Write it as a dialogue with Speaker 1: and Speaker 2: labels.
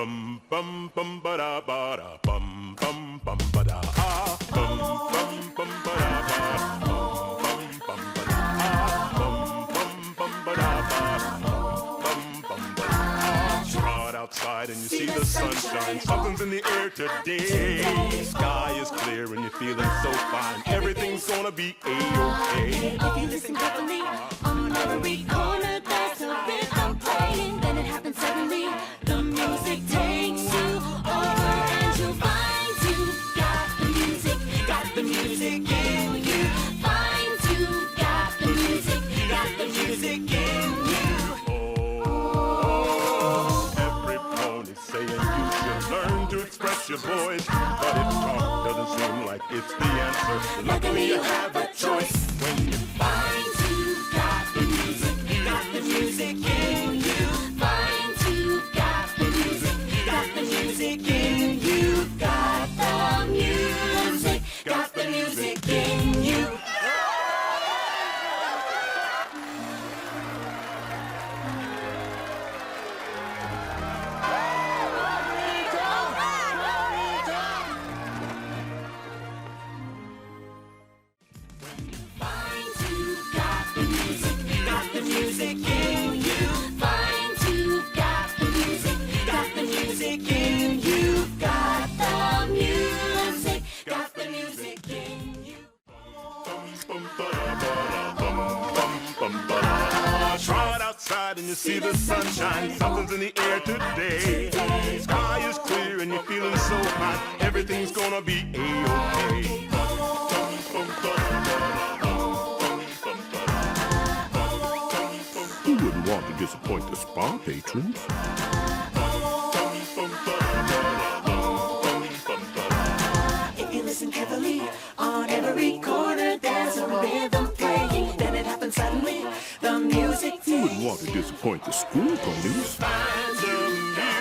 Speaker 1: Bum bum bum ba da ba da bum bum bum ba da ah bum bum bum ba da ba bum bum ba da ah bum bum ba da ba bum ba da ah. Trot outside and you see the sunshine. Something's in the air today. Sky is clear and you're feeling so fine. Everything's gonna be A-OK.
Speaker 2: If you listen carefully, on every corner there's a rhythm playing. Then it happens suddenly. The music takes you over and you'll find you've got the music in you. Find you've got the music in you.
Speaker 1: Oh, every pony's saying you should learn to express your voice, but if talk doesn't seem like it's the answer, luckily you have a choice. When you
Speaker 2: Find you've got the music in you. Find you've got the music in you. Got the music in you. Find you've got the music in you. Find you've got the music in you. Got the music in you.
Speaker 1: Trot outside and you see the sunshine. Something's in the air today. Sky is clear and you're feeling so hot. Everything's gonna be A-OK.
Speaker 3: Who wouldn't want to disappoint the spa patrons?
Speaker 2: If you listen carefully, on every corner there's a rhythm playing. Then it happens suddenly. The music
Speaker 3: Who wouldn't want to disappoint the school ponies?
Speaker 1: Find the